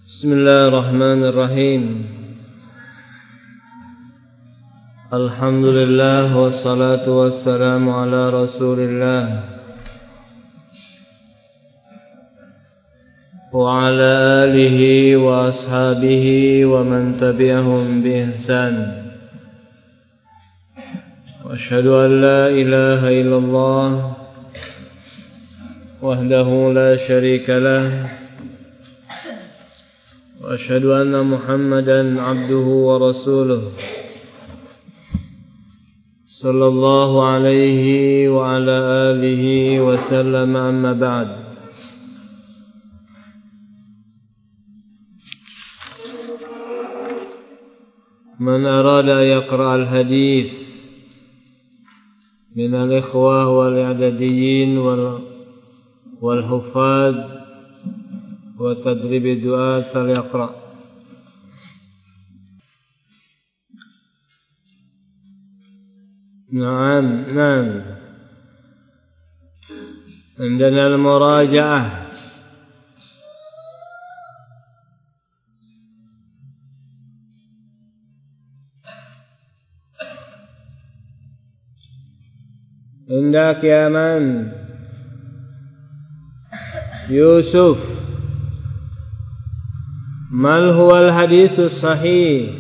Bismillahirrahmanirrahim. Alhamdulillah wassalatu wassalamu ala Rasulillah wa ala alihi wa ashabihi wa man tabi'ahum bi ihsan. Wa asyhadu an la ilaha illallah wahdahu la syarika lah. وأشهد أن محمدا عبده ورسوله صلى الله عليه وعلى آله وسلم أما بعد. من أراد أن يقرأ الحديث من الإخوة والإعداديين والحفاظ وتدريب الدعاء فليقرأ. نعم عندنا المراجعة. عندك يا من يوسف mal huwal hadisus sahih.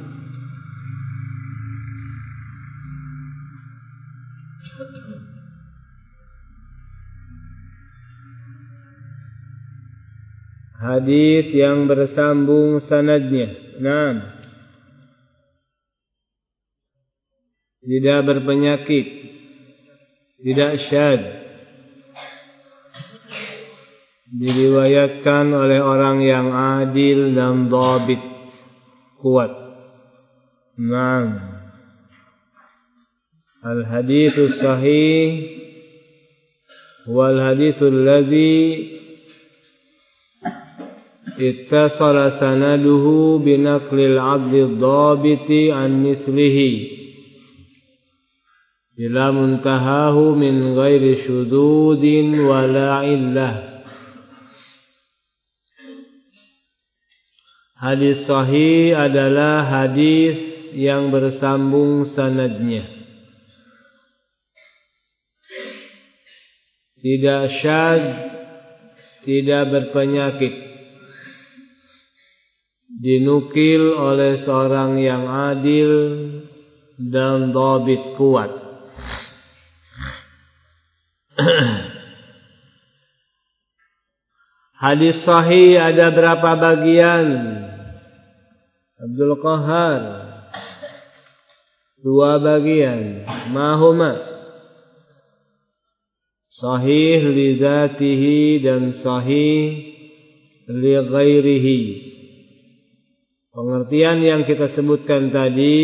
Hadis yang bersambung sanadnya. Naam. Tidak berpenyakit, tidak syadz, diriwayatkan oleh orang yang adil dan dhabit, kuat. Naam. Al-haditsus sahih wal haditsul ladzi ittasala sanaduhu binaqlil 'abdid dhabiti an mithlihi ila muntahahu min ghairi syududin wala illah. Hadis sahih adalah hadis yang bersambung sanadnya, tidak syadz, tidak berpenyakit, dinukil oleh seorang yang adil dan dhabit, kuat. Hadis sahih ada berapa bagian? Abdul Qahar, 2 bagian. Mahuma sahih li dzatihi dan sahih li ghairihi. Pengertian yang kita sebutkan tadi,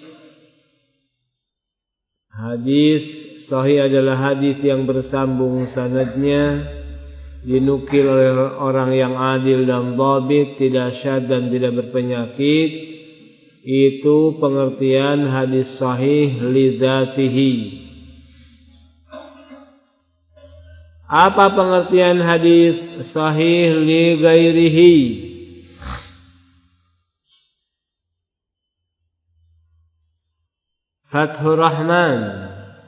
hadis sahih adalah hadis yang bersambung sanadnya, dinukil oleh orang yang adil dan dhabit, tidak syadz dan tidak berpenyakit. Itu pengertian hadis sahih li dzatihi. Apa pengertian hadis sahih li ghairihi? Fathur Rahman.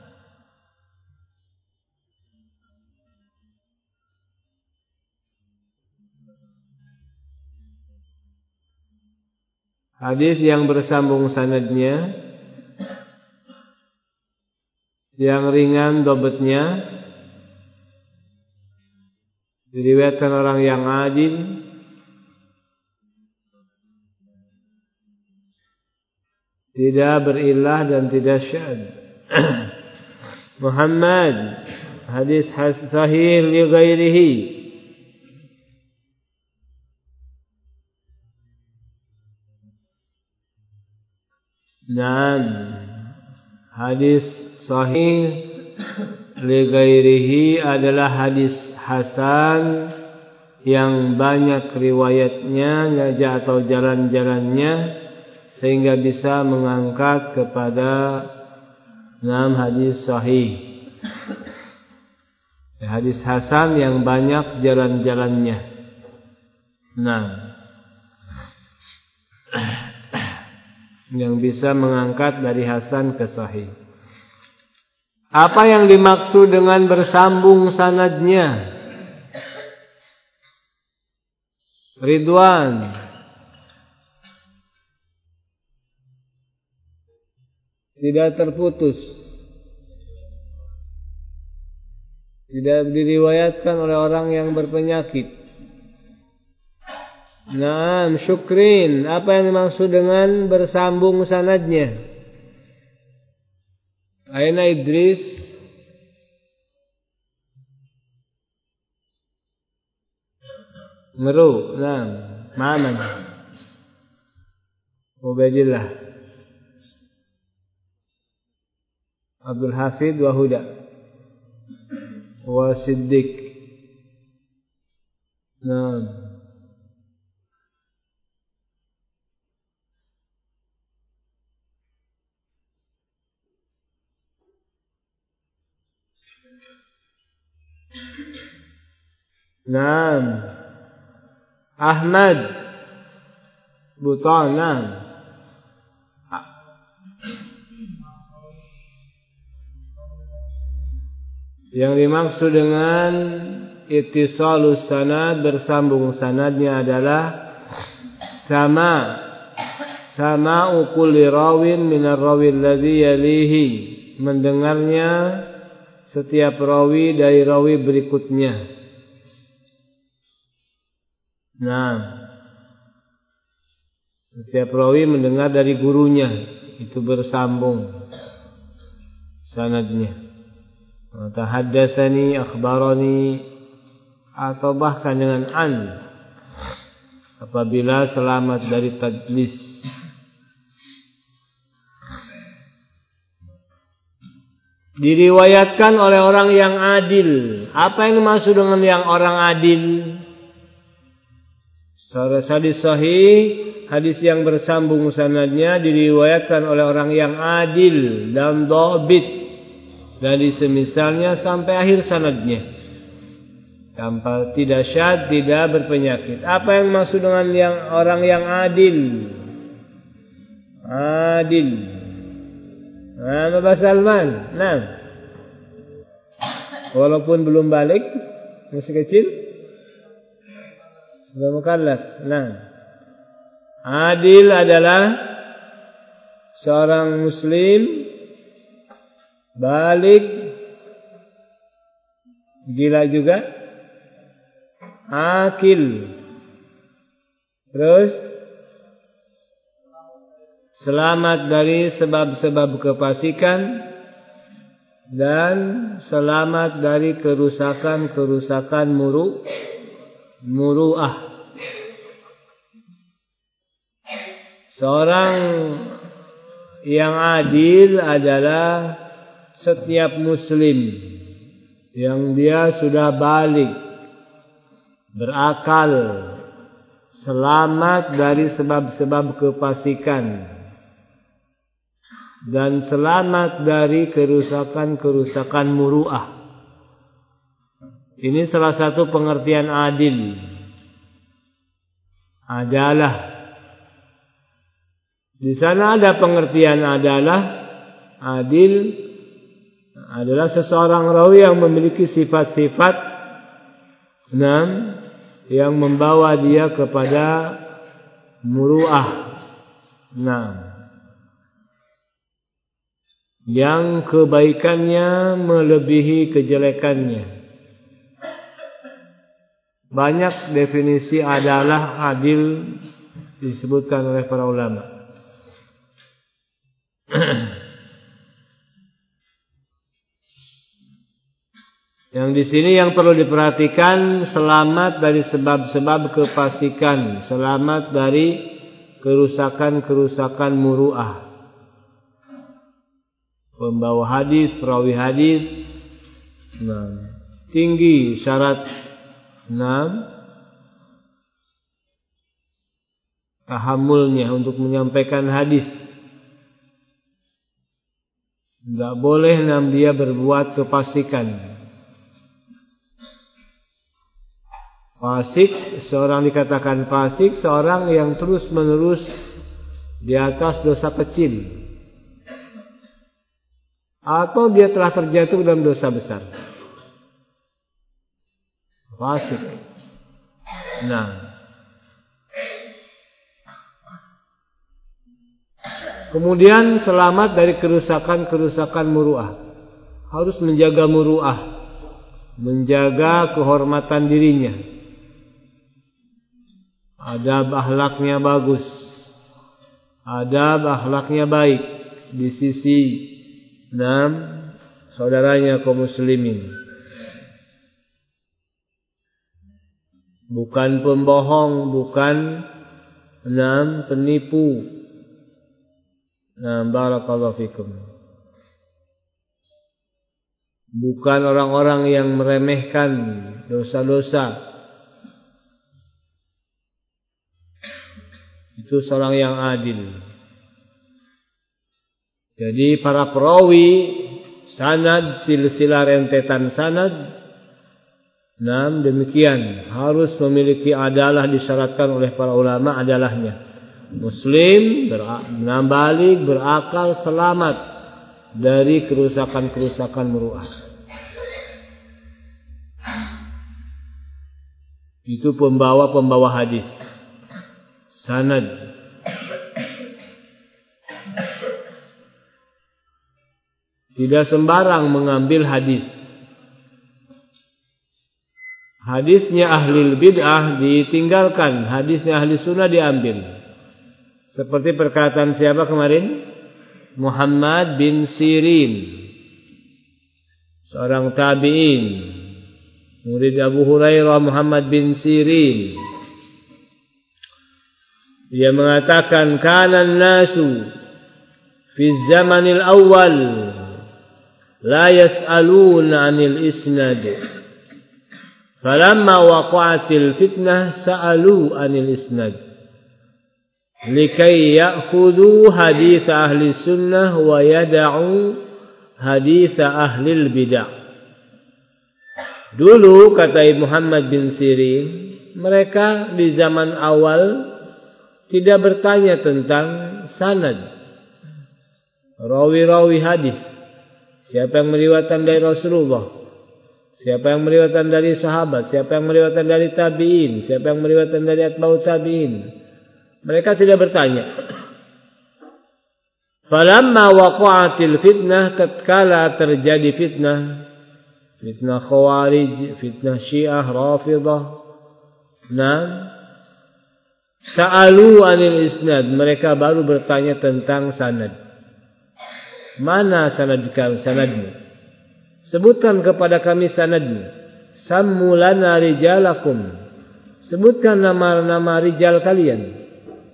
Hadis yang bersambung sanadnya, yang ringan dhabitnya, diriwayatkan orang yang adil, tidak berillah dan tidak syadz. Muhammad, hadis sahih li ghairihi. Naam. Hadis sahih li ghairihi adalah hadis hasan yang banyak riwayatnya atau jalan-jalannya sehingga bisa mengangkat kepada 6 hadis sahih. Hadis hasan yang banyak jalan-jalannya. Nah, yang bisa mengangkat dari hasan ke sahih. Apa yang dimaksud dengan bersambung sanadnya? Ridwan. Tidak terputus. Tidak diriwayatkan oleh orang yang berpenyakit. Naam, syukrin. Apa yang dimaksud dengan bersambung sanadnya? Aina Idris. Meru. Naam. Ma'aman. Ubaidillah. Abdul Hafid wa Huda. Wa Siddiq. Naam. Naam. Ahmad Butan. Naam. Yang dimaksud dengan ittisalus sanad, bersambung sanadnya adalah sama'u kulli rawin minar rawi alladhi yalihi, mendengarnya setiap rawi dari rawi berikutnya. Nah, setiap rawi mendengar dari gurunya, itu bersambung sanadnya. Tahaddatsani, akhbarani, atau bahkan dengan an, apabila selamat dari tadlis. Diriwayatkan oleh orang yang adil. Apa yang dimaksud dengan yang orang adil? Hadis sahih, hadis yang bersambung sanadnya diriwayatkan oleh orang yang adil dan dhabit, dari semisalnya sampai akhir sanadnya, tanpa tidak syad, tidak berpenyakit. Apa yang maksud dengan yang orang yang adil? Adil. Nah, Bapak Salman. Nah, walaupun belum balik, masih kecil, sudah mukallaf. Nah, adil adalah seorang muslim balik, gila juga, akil, terus selamat dari sebab-sebab kefasikan dan selamat dari kerusakan-kerusakan muru'ah. Seorang yang adil adalah setiap muslim yang dia sudah balik, berakal, selamat dari sebab-sebab kefasikan dan selamat dari kerusakan-kerusakan muru'ah. Ini salah satu pengertian adil. Adalah. Di sana ada pengertian adalah. Adil adalah seseorang rawi yang memiliki sifat-sifat yang membawa dia kepada muru'ah. Yang kebaikannya melebihi kejelekannya. Banyak definisi adalah adil disebutkan oleh para ulama. Yang di sini yang perlu diperhatikan, selamat dari sebab-sebab kefasikan, selamat dari kerusakan-kerusakan muru'ah. Pembawa hadis, perawi hadis, tinggi syarat tahammulnya untuk menyampaikan hadis. Tidak boleh dia berbuat kefasikan. Fasik, seorang dikatakan fasik, seorang yang terus menerus di atas dosa kecil, atau dia telah terjatuh dalam dosa besar. Fasik. Nah, kemudian selamat dari kerusakan muru'ah. Harus menjaga muru'ah, menjaga kehormatan dirinya. Adab akhlaknya bagus, adab akhlaknya baik di sisi saudaranya kaum muslimin. Bukan pembohong, bukan penipu. Barakallahu fikum. Bukan orang-orang yang meremehkan dosa-dosa. Itu seorang yang adil. Jadi para perawi sanad, silsilah rentetan sanad, demikian harus memiliki adalah, disyaratkan oleh para ulama adalahnya. Muslim, balik, berakal, selamat dari kerusakan muru'ah. Itu pembawa hadis. Sanad. Tidak sembarang mengambil hadis. Hadisnya ahli bid'ah ditinggalkan, hadisnya ahli sunnah diambil. Seperti perkataan siapa kemarin? Muhammad bin Sirin, seorang tabi'in, murid Abu Hurairah. Muhammad bin Sirin, dia mengatakan, kana an-nasu fi zamanil awal la yas'aluna 'anil isnad, falamma waqa'atil fitnah sa'alu 'anil isnad likai ya'khudhu hadits ahli sunnah wa yada'u hadits ahli bid'ah. Dulu, kata Muhammad bin Sirin, mereka di zaman awal tidak bertanya tentang sanad, rawi-rawi hadis. Siapa yang meriwayatkan dari Rasulullah, siapa yang meriwayatkan dari sahabat, siapa yang meriwayatkan dari tabi'in, siapa yang meriwayatkan dari atba'ut tabi'in. Mereka tidak bertanya. Falamma waqa'atil fitnah, tatkala terjadi fitnah Khawarij, fitnah Syiah, Rafidah, sa'alu 'anil isnad, mereka baru bertanya tentang sanad. Mana sanadmu? Sebutkan kepada kami sanadmu. Sammu lana rijalakum, sebutkan nama-nama rijal kalian.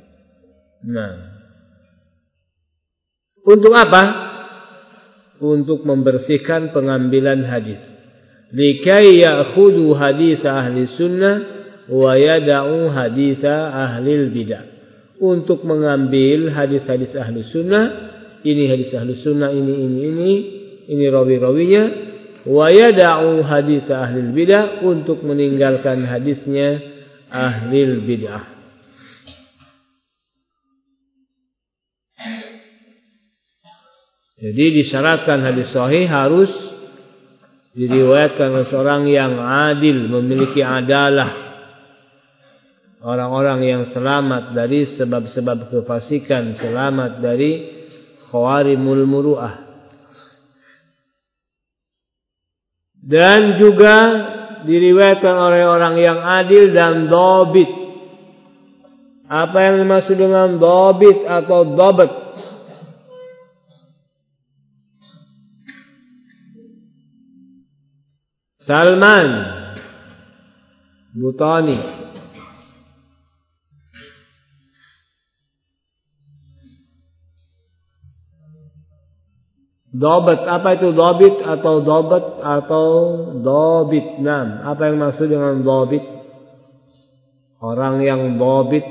Untuk apa? Untuk membersihkan pengambilan hadis. Likai ya'khudhu hadits ahli sunnah wa yada'u hadits ahli bidah. Untuk mengambil hadis-hadis ahli sunnah, ini hadis ahli sunnah, ini rawi-rawinya, wa yada'u hadits ahli bidah, untuk meninggalkan hadisnya ahli bidah. Jadi disyaratkan hadis sahih harus diriwayatkan oleh seorang yang adil, memiliki adalah, orang-orang yang selamat dari sebab-sebab kefasikan, selamat dari khawarimul muru'ah. Dan juga diriwayatkan oleh orang yang adil dan dhabit. Apa yang dimaksud dengan dhabit atau dhabat? Salman Butani, dhabat. Apa itu dhabit atau dhabat atau dhabit? Apa yang maksud dengan dhabit? Orang yang dhabit.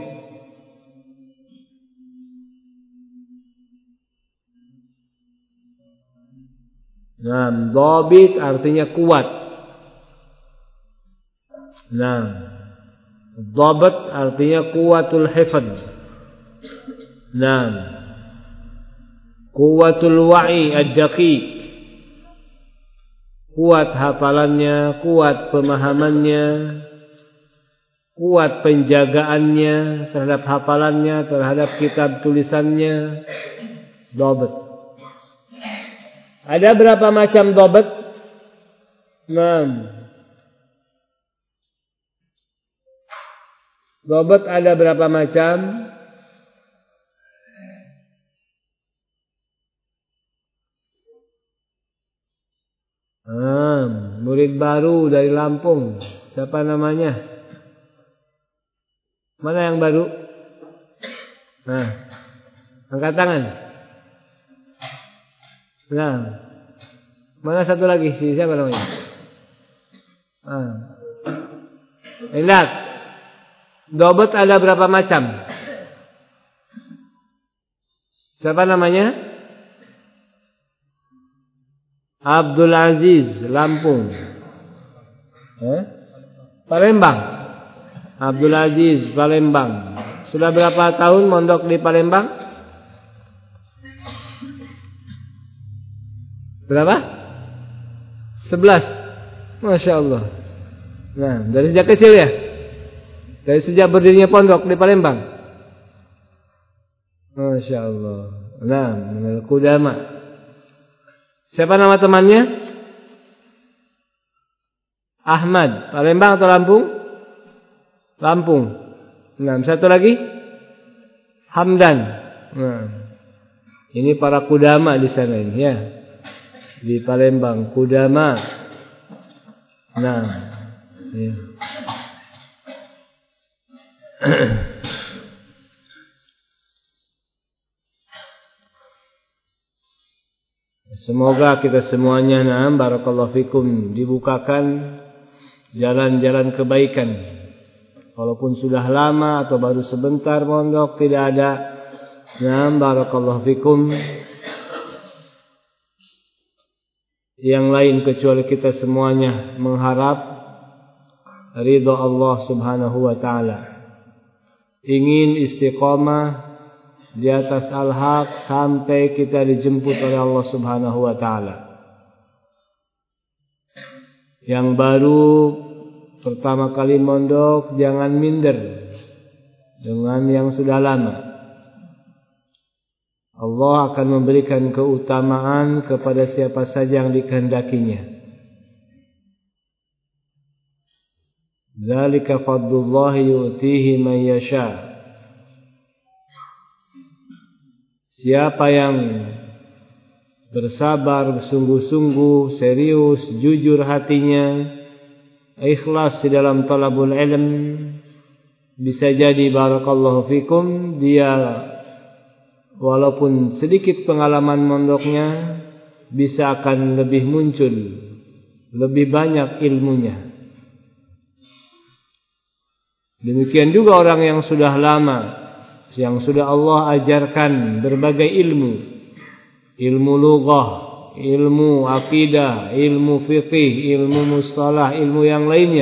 Dhabit artinya kuat. Dhabat artinya kuatul hifdz, Naam. Quwwatul wa'i ad-daqiq. Kuat hafalannya, kuat pemahamannya, kuat penjagaannya terhadap hafalannya, terhadap kitab tulisannya. Dhabt. Ada berapa macam dhabt? 6. Dhabt ada berapa macam? Murid baru dari Lampung. Siapa namanya? Mana yang baru? Angkat tangan. Nah, mana satu lagi? Siapa namanya? Lihat. Dhabt ada berapa macam? Siapa namanya? Abdul Aziz, Lampung. Palembang. Abdul Aziz, Palembang. Sudah berapa tahun mondok di Palembang? Berapa? 11. Masya Allah. Nah, dari sejak kecil ya? Dari sejak berdirinya pondok di Palembang. Masya Allah. Nah, menurut Qudama. Siapa nama temannya? Ahmad. Palembang atau Lampung? Lampung. Nah, satu lagi? Hamdan. Nah, ini para Qudama di sana ini ya. Di Palembang, Qudama. Nah, ya. Semoga kita semuanya, barakallahu fikum, dibukakan jalan-jalan kebaikan. Walaupun sudah lama atau baru sebentar mondok, tidak ada, barakallahu fikum, yang lain kecuali kita semuanya mengharap ridha Allah Subhanahu wa taala. Ingin istiqamah di atas al-haq sampai kita dijemput oleh Allah Subhanahu wa taala. Yang baru pertama kali mondok jangan minder dengan yang sudah lama. Allah akan memberikan keutamaan kepada siapa saja yang dikehendakinya. Dzalika fadlullahi yu'tihi man yasha'. Siapa yang bersabar, bersungguh-sungguh, serius, jujur hatinya, ikhlas di dalam talabul ilm, bisa jadi barakallahu fikum, dia walaupun sedikit pengalaman mondoknya, bisa akan lebih muncul, lebih banyak ilmunya. Demikian juga orang yang sudah lama, yang sudah Allah ajarkan berbagai ilmu. Ilmu lughah, ilmu akidah, ilmu fiqih, ilmu mustalah, ilmu yang lainnya.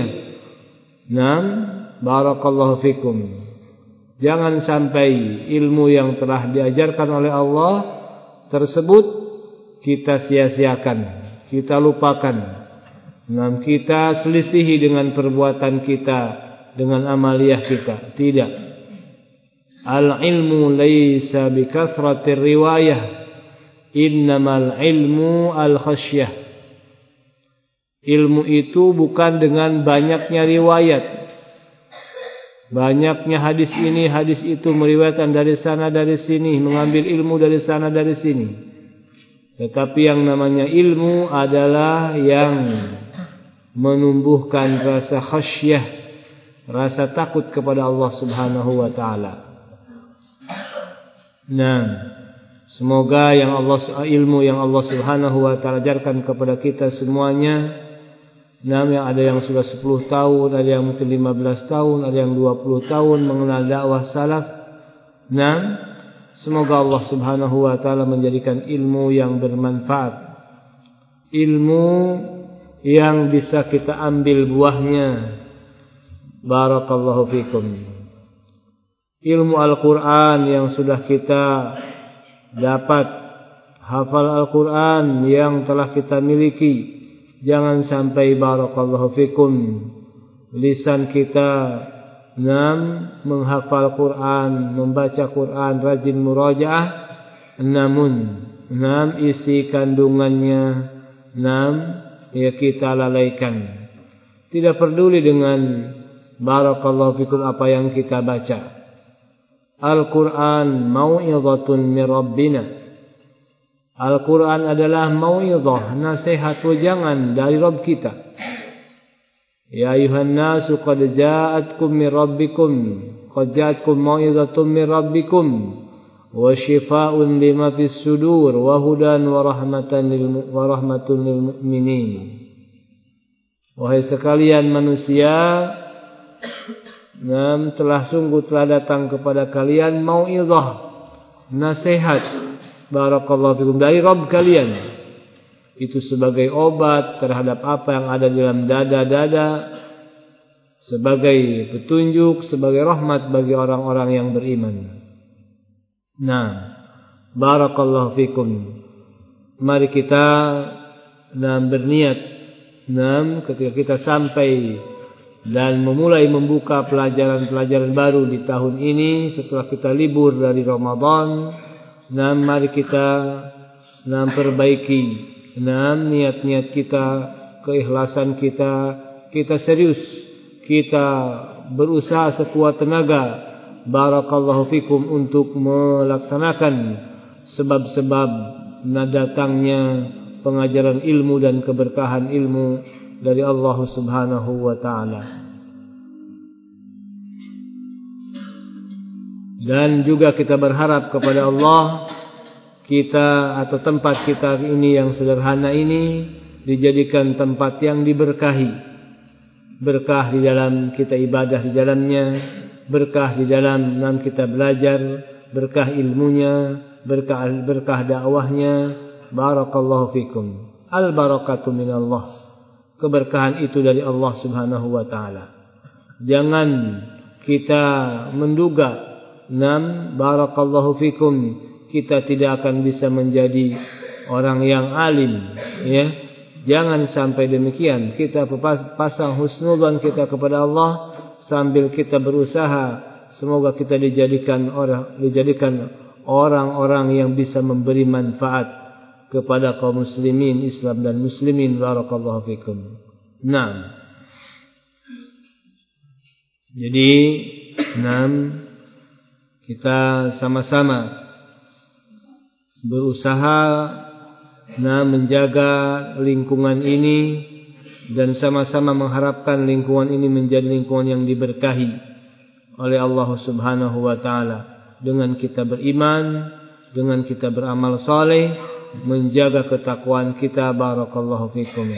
Barakallahu fikum. Jangan sampai ilmu yang telah diajarkan oleh Allah tersebut kita sia-siakan, kita lupakan. Kita selisihi dengan perbuatan kita, dengan amaliyah kita. Tidak. Al-ilmu laysa bikathratir riwayah, innamal ilmu al-khasyah. Ilmu itu bukan dengan banyaknya riwayat, banyaknya hadis ini, hadis itu, meriwayatkan dari sana dari sini, mengambil ilmu dari sana dari sini. Tetapi yang namanya ilmu adalah yang menumbuhkan rasa khasyah, rasa takut kepada Allah Subhanahu wa taala. Semoga ilmu yang Allah Subhanahu wa taala ajarkan kepada kita semuanya, yang ada yang sudah 10 tahun, ada yang mungkin 15 tahun, ada yang 20 tahun mengenal dakwah salaf. Semoga Allah Subhanahu wa taala menjadikan ilmu yang bermanfaat, ilmu yang bisa kita ambil buahnya. Barakallahu fikum. ilmu Al-Quran yang sudah kita dapat, hafal Al-Quran yang telah kita miliki. Jangan sampai barakallahu fikum lisan kita menghafal Quran, membaca Quran, rajin murajaah, namun isi kandungannya ya kita lalaikan. Tidak peduli dengan barakallahu fikum apa yang kita baca. Al-Quran mau'izatun min Rabbina. Al-Quran adalah mau'izah, nasihat wejangan dari Rabb kita. Ya ayuhan nasu qad ja'atkum min rabbikum, qad ja'atkum mau'izatun min rabbikum wa shifaa'un lima fis sudur wa hudan wa rahmatun lil mu'minin. Wahai sekalian manusia, telah datang kepada kalian mau'izah, nasihat barakallahu fikum dari Rabb kalian. Itu sebagai obat terhadap apa yang ada di dalam dada-dada, sebagai petunjuk, sebagai rahmat bagi orang-orang yang beriman. Barakallahu fikum. Mari kita berniat ketika kita sampai dan memulai membuka pelajaran-pelajaran baru di tahun ini setelah kita libur dari Ramadan. Mari kita perbaiki niat-niat kita, keikhlasan kita, kita serius, kita berusaha sekuat tenaga barakallahu fikum untuk melaksanakan sebab-sebab datangnya pengajaran ilmu dan keberkahan ilmu dari Allah Subhanahu wa taala. Dan juga kita berharap kepada Allah, kita atau tempat kita ini yang sederhana ini dijadikan tempat yang diberkahi. Berkah di dalam kita ibadah di dalamnya, berkah di dalam kita belajar, berkah ilmunya, berkah dakwahnya. Barakallahu fikum. Al barakatu minallah. Keberkahan itu dari Allah Subhanahu wa taala. Jangan kita menduga barakallahu fikum kita tidak akan bisa menjadi orang yang alim, ya. Jangan sampai demikian. Kita pasang husnudzan kita kepada Allah sambil kita berusaha semoga kita dijadikan orang-orang yang bisa memberi manfaat kepada kaum muslimin, Islam dan muslimin. Barakallahu fikum. Jadi kita sama-sama berusaha menjaga lingkungan ini dan sama-sama mengharapkan lingkungan ini menjadi lingkungan yang diberkahi oleh Allah Subhanahu wa taala dengan kita beriman, dengan kita beramal saleh, menjaga ketakwaan kita. Barakallahu fikum.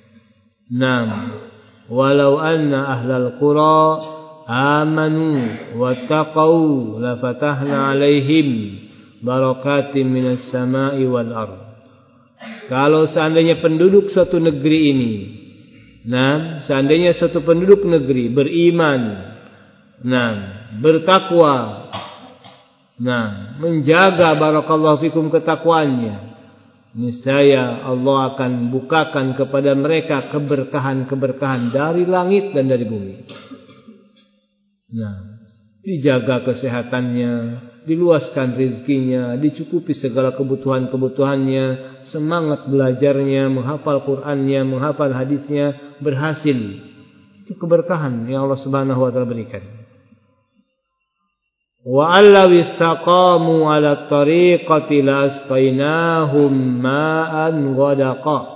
Walau anna ahlal qura amanu wattaqau lafatahna alaihim barakatim minas sama'i wal ard. Kalau seandainya penduduk suatu negeri ini, seandainya suatu penduduk negeri beriman, bertakwa, menjaga barakallahu fikum ketakwaannya, niscaya Allah akan bukakan kepada mereka keberkahan-keberkahan dari langit dan dari bumi. Dijaga kesehatannya, diluaskan rezekinya, dicukupi segala kebutuhan-kebutuhannya, semangat belajarnya, menghafal Qur'annya, menghafal hadisnya, berhasil. Itu keberkahan yang Allah Subhanahu wa taala berikan. Wa allaw istaqamu 'ala tariqati lasqainahum ma'an ghadaqa.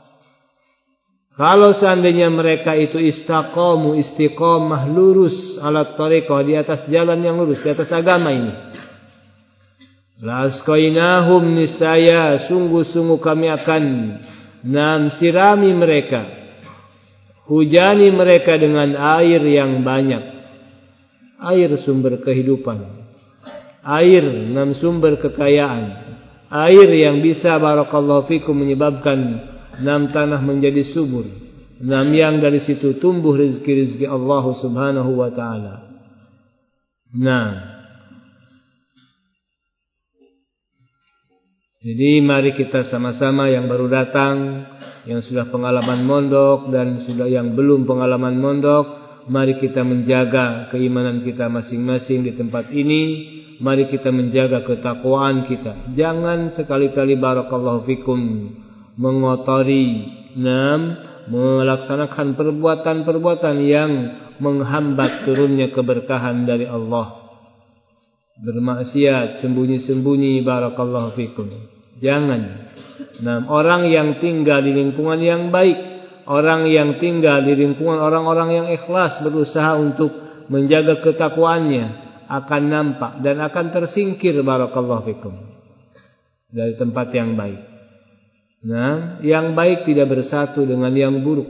Kalau seandainya mereka itu istiqamah lurus ala tariqah, di atas jalan yang lurus, di atas agama ini, lasqainahum, niscaya sungguh-sungguh kami akan sirami mereka, hujani mereka dengan air yang banyak, air sumber kehidupan, air sumber kekayaan, air yang bisa barakallahu fikum menyebabkan tanah menjadi subur, yang dari situ tumbuh rezeki-rezeki Allah Subhanahu wa taala. Jadi mari kita sama-sama yang baru datang, yang sudah pengalaman mondok dan sudah yang belum pengalaman mondok, mari kita menjaga keimanan kita masing-masing di tempat ini. Mari kita menjaga ketakwaan kita. Jangan sekali-kali barakallahu fikum mengotori, melaksanakan perbuatan-perbuatan yang menghambat turunnya keberkahan dari Allah. Bermaksiat sembunyi-sembunyi barakallahu fikum. Jangan. Orang yang tinggal di lingkungan yang baik, orang yang tinggal di lingkungan orang-orang yang ikhlas berusaha untuk menjaga ketakwaannya akan nampak dan akan tersingkir barakallahu fikum dari tempat yang baik. Yang baik tidak bersatu dengan yang buruk.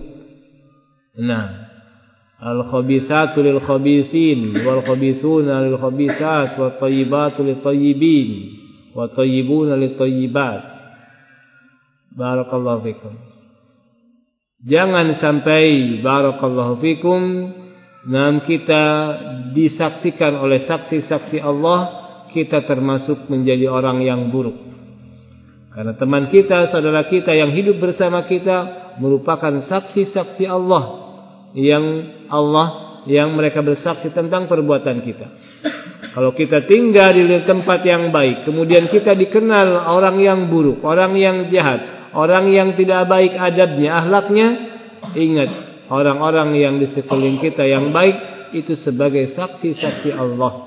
Al-khabithatu lil-khabithin wal-khabithuna lil-khabithat wat-thayyibatu lit-thayyibin wat-thayyibuna lit-thayyibat. Barakallahu fikum. Jangan sampai barakallahu fikum kita disaksikan oleh saksi-saksi Allah kita termasuk menjadi orang yang buruk. Karena teman kita, saudara kita yang hidup bersama kita merupakan saksi-saksi Allah yang mereka bersaksi tentang perbuatan kita. Kalau kita tinggal di tempat yang baik, kemudian kita dikenal orang yang buruk, orang yang jahat, orang yang tidak baik adabnya, akhlaknya, ingat, orang-orang yang di sekeliling kita yang baik itu sebagai saksi-saksi Allah.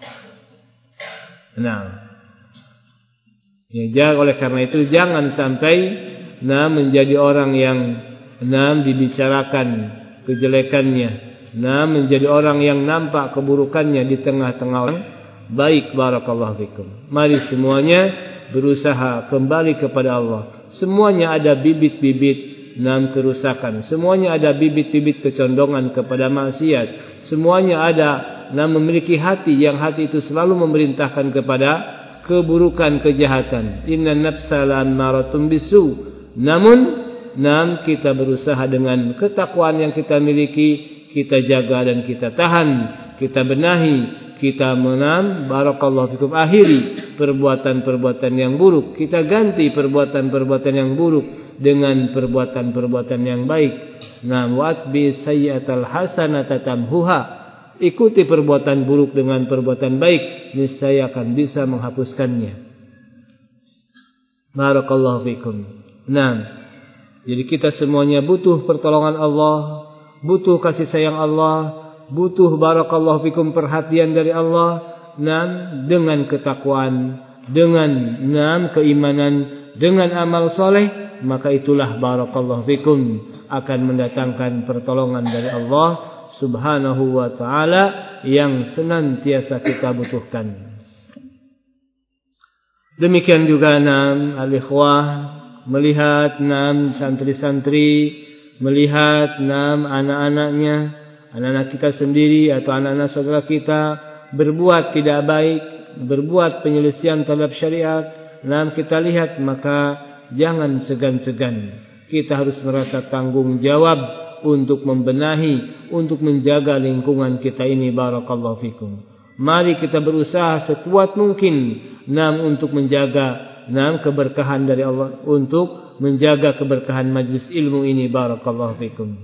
Oleh karena itu jangan sampai menjadi orang yang dibicarakan kejelekannya, menjadi orang yang nampak keburukannya di tengah-tengah orang baik. Barakallahu fikum. Mari semuanya berusaha kembali kepada Allah. Semuanya ada bibit-bibit kerusakan, semuanya ada bibit-bibit kecondongan kepada maksiat, semuanya ada memiliki hati yang hati itu selalu memerintahkan kepada keburukan, kejahatan. Inna nafsa la'ammaratun bisu. Namun kita berusaha dengan ketakwaan yang kita miliki, kita jaga dan kita tahan, kita benahi, kita barakallahu fikum, akhiri perbuatan-perbuatan yang buruk, kita ganti perbuatan-perbuatan yang buruk dengan perbuatan-perbuatan yang baik. Watbi sayyi'atal hasanata tamhuha. Ikuti perbuatan buruk dengan perbuatan baik, niscaya akan bisa menghapuskannya. Barakallahu fikum. Jadi kita semuanya butuh pertolongan Allah, butuh kasih sayang Allah, butuh barakallahu fikum perhatian dari Allah. Dengan ketakwaan, dengan keimanan, dengan amal soleh, maka itulah barakallahu fikum akan mendatangkan pertolongan dari Allah Subhanahu wa ta'ala yang senantiasa kita butuhkan. Demikian juga al-ikhwah melihat santri-santri, melihat anak-anaknya, anak-anak kita sendiri atau anak-anak saudara kita berbuat tidak baik, berbuat penyelisihan terhadap syariat. Kita lihat, maka jangan segan-segan. Kita harus merasa tanggung jawab untuk membenahi, untuk menjaga lingkungan kita ini. Barakallahu fikum. Mari kita berusaha sekuat mungkin untuk menjaga keberkahan dari Allah, untuk menjaga keberkahan majlis ilmu ini. Barakallahu fikum.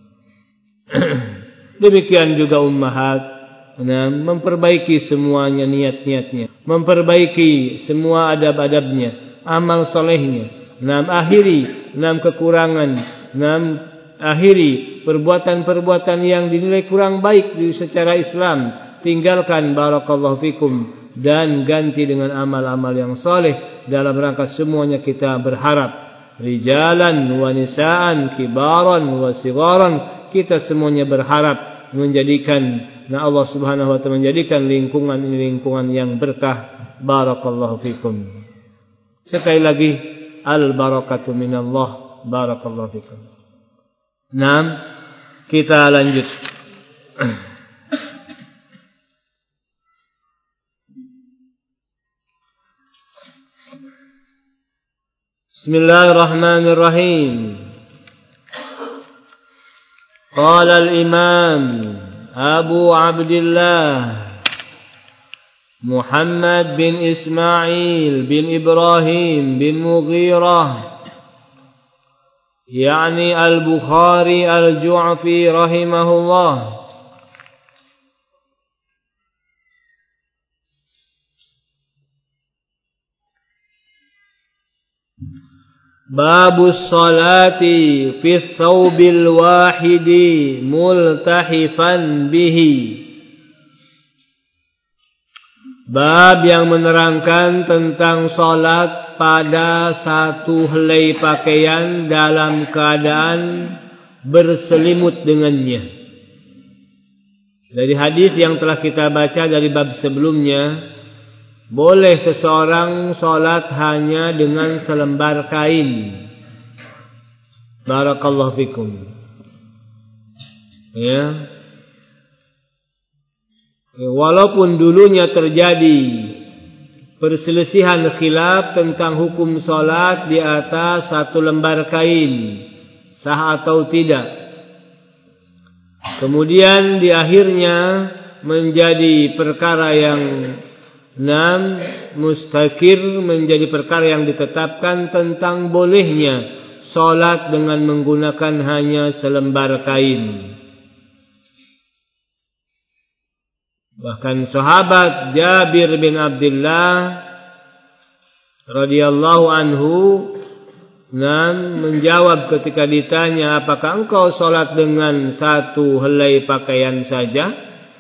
Demikian juga ummahat, memperbaiki semuanya niat-niatnya, memperbaiki semua adab-adabnya, amal solehnya. Akhiri kekurangan, akhiri perbuatan-perbuatan yang dinilai kurang baik secara Islam, tinggalkan barakallahu fikum, dan ganti dengan amal-amal yang soleh. Dalam rangka semuanya kita berharap, rijalan wa nisaan, kibaran wa sigaran, kita semuanya berharap menjadikan Allah Subhanahu wa ta'ala menjadikan lingkungan ini lingkungan yang berkah. Barakallahu fikum. Sekali lagi, al barakatu minallah. Barakallahu fikum. Kita lanjut. Bismillahirrahmanirrahim. Qala al-imam Abu Abdullah Muhammad bin Ismail bin Ibrahim bin Mughirah, yakni Al-Bukhari Al-Ju'fi rahimahullah. Babus salati fi thawbil wahidi multahifan bihi. Bab yang menerangkan tentang salat pada satu helai pakaian dalam keadaan berselimut dengannya. Dari hadis yang telah kita baca dari bab sebelumnya, boleh seseorang salat hanya dengan selembar kain. Barakallahu fikum. Ya. Walaupun dulunya terjadi perselisihan khilaf tentang hukum salat di atas satu lembar kain, sah atau tidak. Kemudian di akhirnya menjadi perkara yang mustakir, menjadi perkara yang ditetapkan tentang bolehnya salat dengan menggunakan hanya selembar kain. Bahkan sahabat Jabir bin Abdullah radhiyallahu anhu menjawab ketika ditanya, apakah engkau salat dengan satu helai pakaian saja?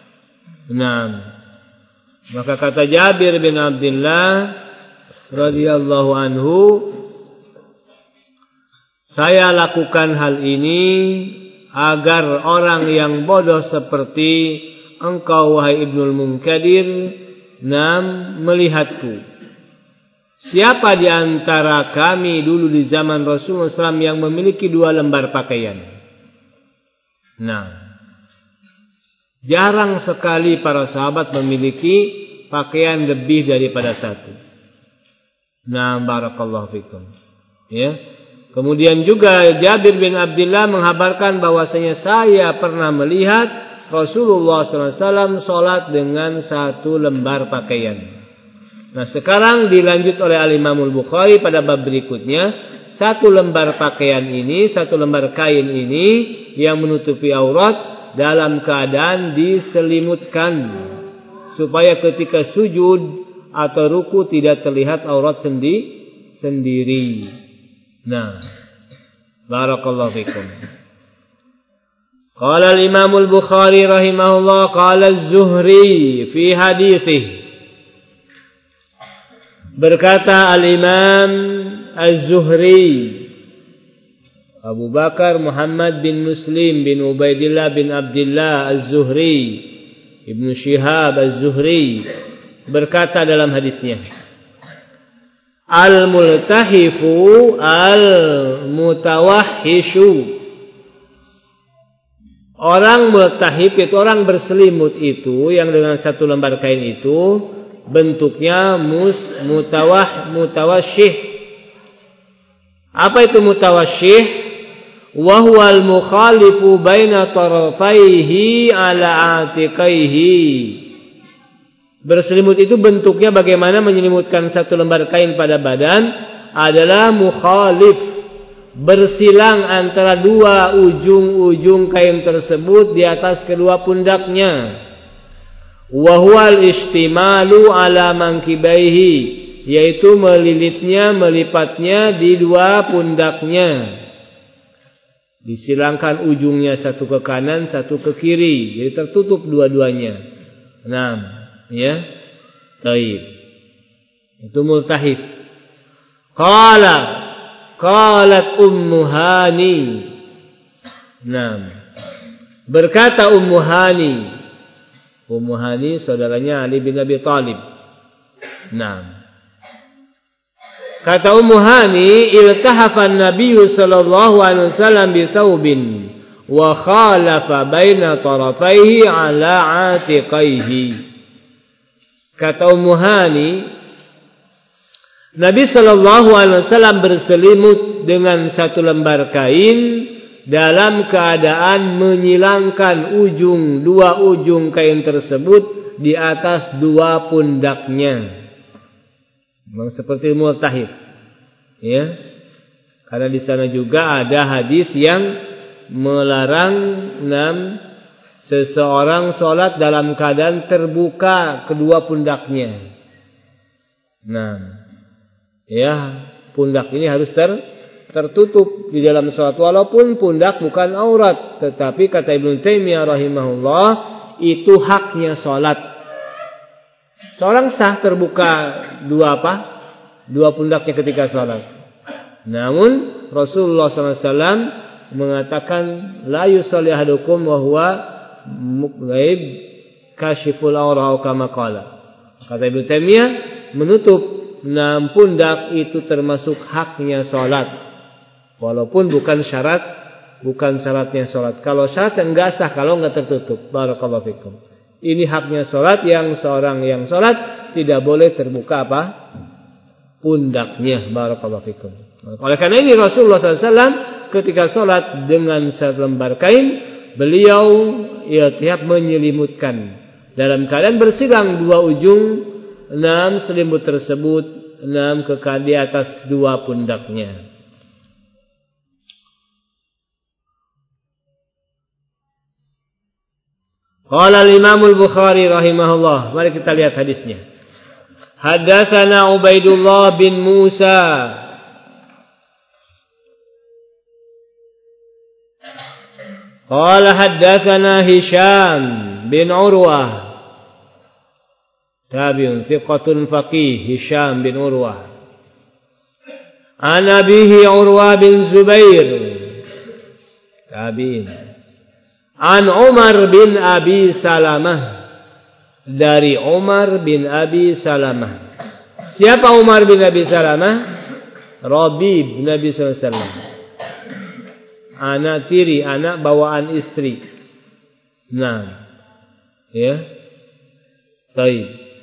Maka kata Jabir bin Abdullah radhiyallahu anhu, saya lakukan hal ini agar orang yang bodoh seperti engkau wahai Ibnul Munkadir melihatku. Siapa di antara kami dulu di zaman Rasulullah SAW yang memiliki 2 lembar pakaian? Jarang sekali para sahabat memiliki pakaian lebih daripada 1. Barakallahu fikum. Ya. Kemudian juga Jabir bin Abdullah mengabarkan bahwasanya saya pernah melihat Rasulullah SAW salat dengan 1 lembar pakaian. Sekarang dilanjut oleh Al-Imam Al-Bukhari pada bab berikutnya. 1 lembar pakaian ini, 1 lembar kain ini yang menutupi aurat dalam keadaan diselimutkan, supaya ketika sujud atau ruku tidak terlihat aurat sendiri. Barakallahu fikum. Qala al-Imam al-Bukhari rahimahullah, qala az-Zuhri fi haditsih. Berkata al-Imam az-Zuhri, Abu Bakar Muhammad bin Muslim bin Ubaidillah bin Abdullah az-Zuhri, Ibnu Shihab az-Zuhri, berkata dalam hadisnya, al-multahifu al-mutawahhishu. Orang multahif itu orang berselimut itu yang dengan 1 lembar kain itu bentuknya mutawashih. Apa itu mutawashih? Wa huwal mukhalifu baina tarafaihi ala atiqaihi. Berselimut itu bentuknya bagaimana menyelimutkan 1 lembar kain pada badan adalah mukhalif, bersilang antara 2 ujung-ujung kain tersebut di atas kedua pundaknya. Wa huwal istimalu ala mankibaihi, yaitu melilitnya, melipatnya di 2 pundaknya. Disilangkan ujungnya 1 ke kanan, 1 ke kiri, jadi tertutup dua-duanya. Ya. Baik. Itu multahif. Qalat Ummu Hani. Berkata Ummu Hani. Ummu Hani saudaranya Ali bin Abi Thalib. Kata Ummu Hani, iltahafa an-nabiy sallallahu alaihi wasallam bi thawbin wa khalafa baina tarafaihi ala atiqaihi. Kata Ummu Hani, Nabi sallallahu alaihi wasallam berselimut dengan 1 lembar kain dalam keadaan menyilangkan 2 ujung kain tersebut di atas dua pundaknya. Memang seperti multahid. Ya. Karena di sana juga ada hadis yang melarang seseorang sholat dalam keadaan terbuka kedua pundaknya. Ya, pundak ini harus tertutup di dalam sholat. Walaupun pundak bukan aurat, tetapi kata Ibnu Taimiyah rahimahullah, itu haknya sholat. Seorang sah terbuka dua pundaknya ketika sholat. Namun Rasulullah SAW mengatakan, la yusalli ahadukum wa huwa muqaib kashiful aurah kama qala. Kata Ibnu Taimiyah, menutup pundak itu termasuk haknya sholat, walaupun bukan syaratnya sholat. Kalau syarat enggak sah kalau enggak tertutup. Barakallahu fikum. Ini haknya sholat, yang seorang yang sholat tidak boleh terbuka pundaknya. Barakallahu fikum. Oleh karena ini Rasulullah SAW ketika sholat dengan selembar kain, beliau tiap menyelimutkan dalam keadaan bersilang dua ujung selimut tersebut di atas dua pundaknya. Qala al-Imam al-Bukhari rahimahullah. Mari kita lihat hadisnya. Haddatsana Ubaidullah bin Musa. Qala haddatsana Hisham bin Urwah. Tabi'un thiqatun faqih Hisham bin Urwah. An abihi Urwah bin Zubair. Tabi'in. An Umar bin Abi Salamah. Dari Umar bin Abi Salamah. Siapa Umar bin Abi Salamah? Rabib Nabi sallallahu alaihi wasallam. Anak tiri, anak bawaan istri. Ya. Baik.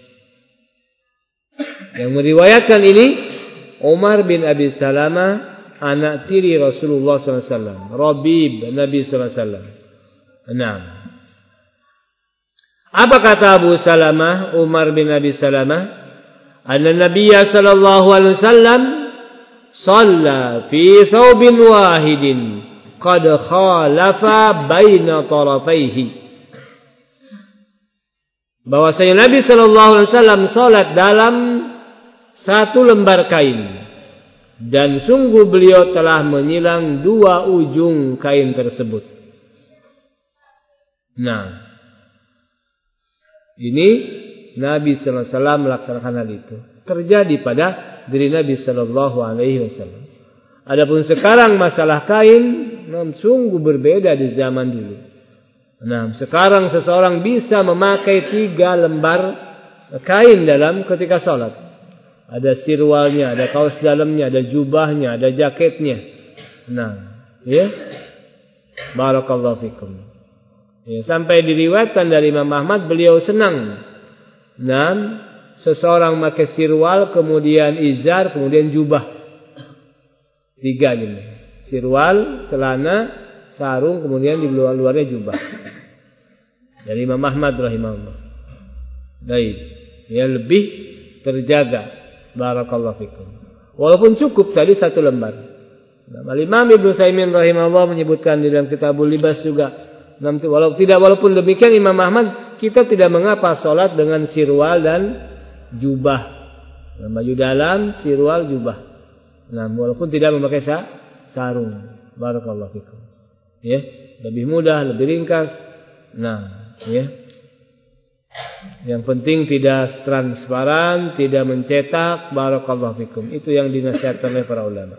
Yang meriwayatkan ini Umar bin Abi Salamah, anak tiri Rasulullah SAW. Rabib Nabi SAW. Apa kata Abu Salamah, Umar bin Abi Salamah? Anna Nabiya sallallahu alaihi wasallam shalla fi thawbin wahidin qad khalafa baina tarafaihi. Bahwasanya Nabi sallallahu alaihi wasallam salat dalam satu lembar kain, dan sungguh beliau telah menyilang dua ujung kain tersebut. Ini Nabi sallallahu alaihi wasallam melaksanakan hal itu. Terjadi pada diri Nabi sallallahu alaihi wasallam. Adapun sekarang masalah kain sungguh berbeda di zaman dulu. Sekarang seseorang bisa memakai 3 lembar kain dalam ketika sholat. Ada sirwalnya, ada kaos dalamnya, ada jubahnya, ada jaketnya. Ya. Barakallahu fikum. Ya, sampai diriwayatkan dari Imam Ahmad, beliau senang seseorang memakai sirwal, kemudian izar, kemudian jubah. 3 ini. Sirwal, celana, sarung, kemudian di luar-luarnya jubah. Dari Imam Ahmad rahimahullah. Baik. Ya, lebih terjaga. Barakallahu fikum. Walaupun cukup tadi 1 lembar. Imam Ibnu Utsaimin rahimahullah menyebutkan di dalam Kitabul Libas juga. Walaupun demikian Imam Ahmad, kita tidak mengapa sholat dengan sirwal dan jubah. Baju dalam, sirwal, jubah. Walaupun tidak memakai sarung. Barakallahu fikum. Ya, lebih mudah, lebih ringkas. Ya. Yang penting tidak transparan, tidak mencetak. Barakallahu fikum. Itu yang dinasihatkan oleh para ulama.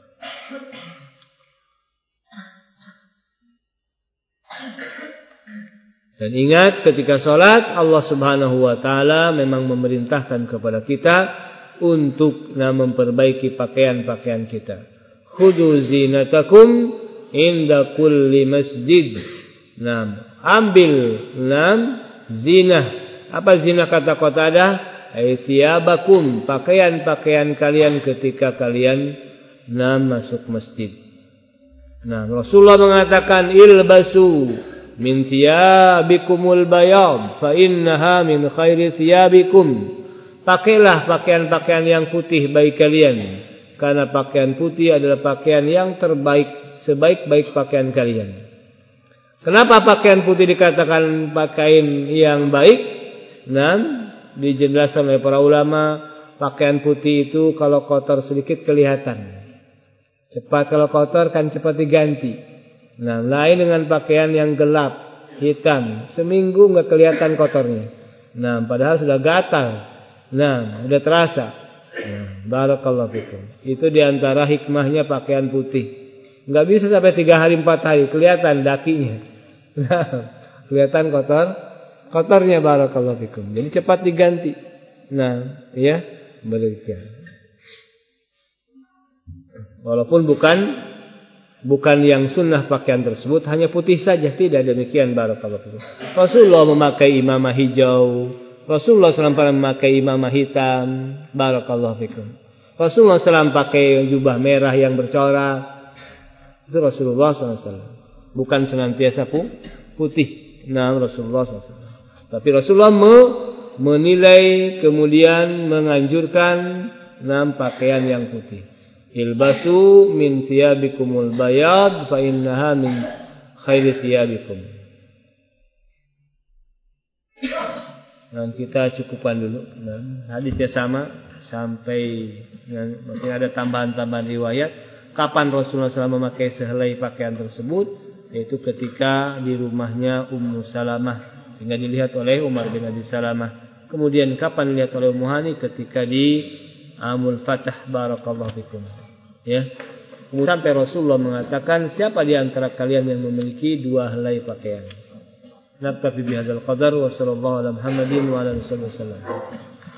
Dan ingat, ketika sholat Allah subhanahu wa ta'ala memang memerintahkan kepada kita untuk memperbaiki pakaian-pakaian kita. Khudhu zinatakum inda kulli masjid. Ambil zinah. Apa zinah kata Qatadah? Thiyabakum, pakaian-pakaian kalian ketika kalian masuk masjid. Rasulullah mengatakan ilbasu min thiyabikumul bayad fa innaha min khairi thiyabikum. Pakailah pakaian-pakaian yang putih bagi kalian, karena pakaian putih adalah pakaian yang terbaik, sebaik-baik pakaian kalian. Kenapa pakaian putih dikatakan pakaian yang baik? Nah, dijelaskan oleh para ulama, pakaian putih itu kalau kotor sedikit kelihatan. Cepat kalau kotor kan cepat diganti. Nah, lain dengan pakaian yang gelap, hitam, seminggu enggak kelihatan kotornya. Nah, padahal sudah gatal. Nah, sudah terasa. Nah, barakallahu fikum. Itu diantara hikmahnya pakaian putih. Enggak bisa sampai 3 hari 4 hari kelihatan dakinya. Nah, kelihatan kotornya barakallahu fikum. Jadi cepat diganti. Nah, ya, berikan. Walaupun bukan yang sunnah pakaian tersebut, hanya putih saja, tidak demikian barakallahu fikum. Rasulullah memakai imamah hijau, Rasulullah SAW memakai imamah hitam, barakallahu fikum. Rasulullah SAW pakai jubah merah yang bercorak, itu Rasulullah SAW. Bukan senantiasa putih. Nah, Rasulullah SAW. Tapi Rasulullah menilai kemudian menganjurkan pakaian yang putih. Ilbasu min thiyabikumul bayad fa innaha min khairi thiyabikum. Dan kita cukupkan dulu. Hadisnya sama sampai mungkin ada tambahan-tambahan riwayat. Kapan Rasulullah SAW memakai sehelai pakaian tersebut? Yaitu ketika di rumahnya Ummu Salamah, sehingga dilihat oleh Umar bin Abi Salamah. Kemudian kapan dilihat oleh Ummu Hani? Ketika di Amul Fatah, barakallahu fikum. Ya. Kemudian sampai Rasulullah mengatakan, siapa di antara kalian yang memiliki 2 helai pakaian? Naktafi bihadzal qadar wa sallallahu ala Muhammadin wa ala alihi wasallam.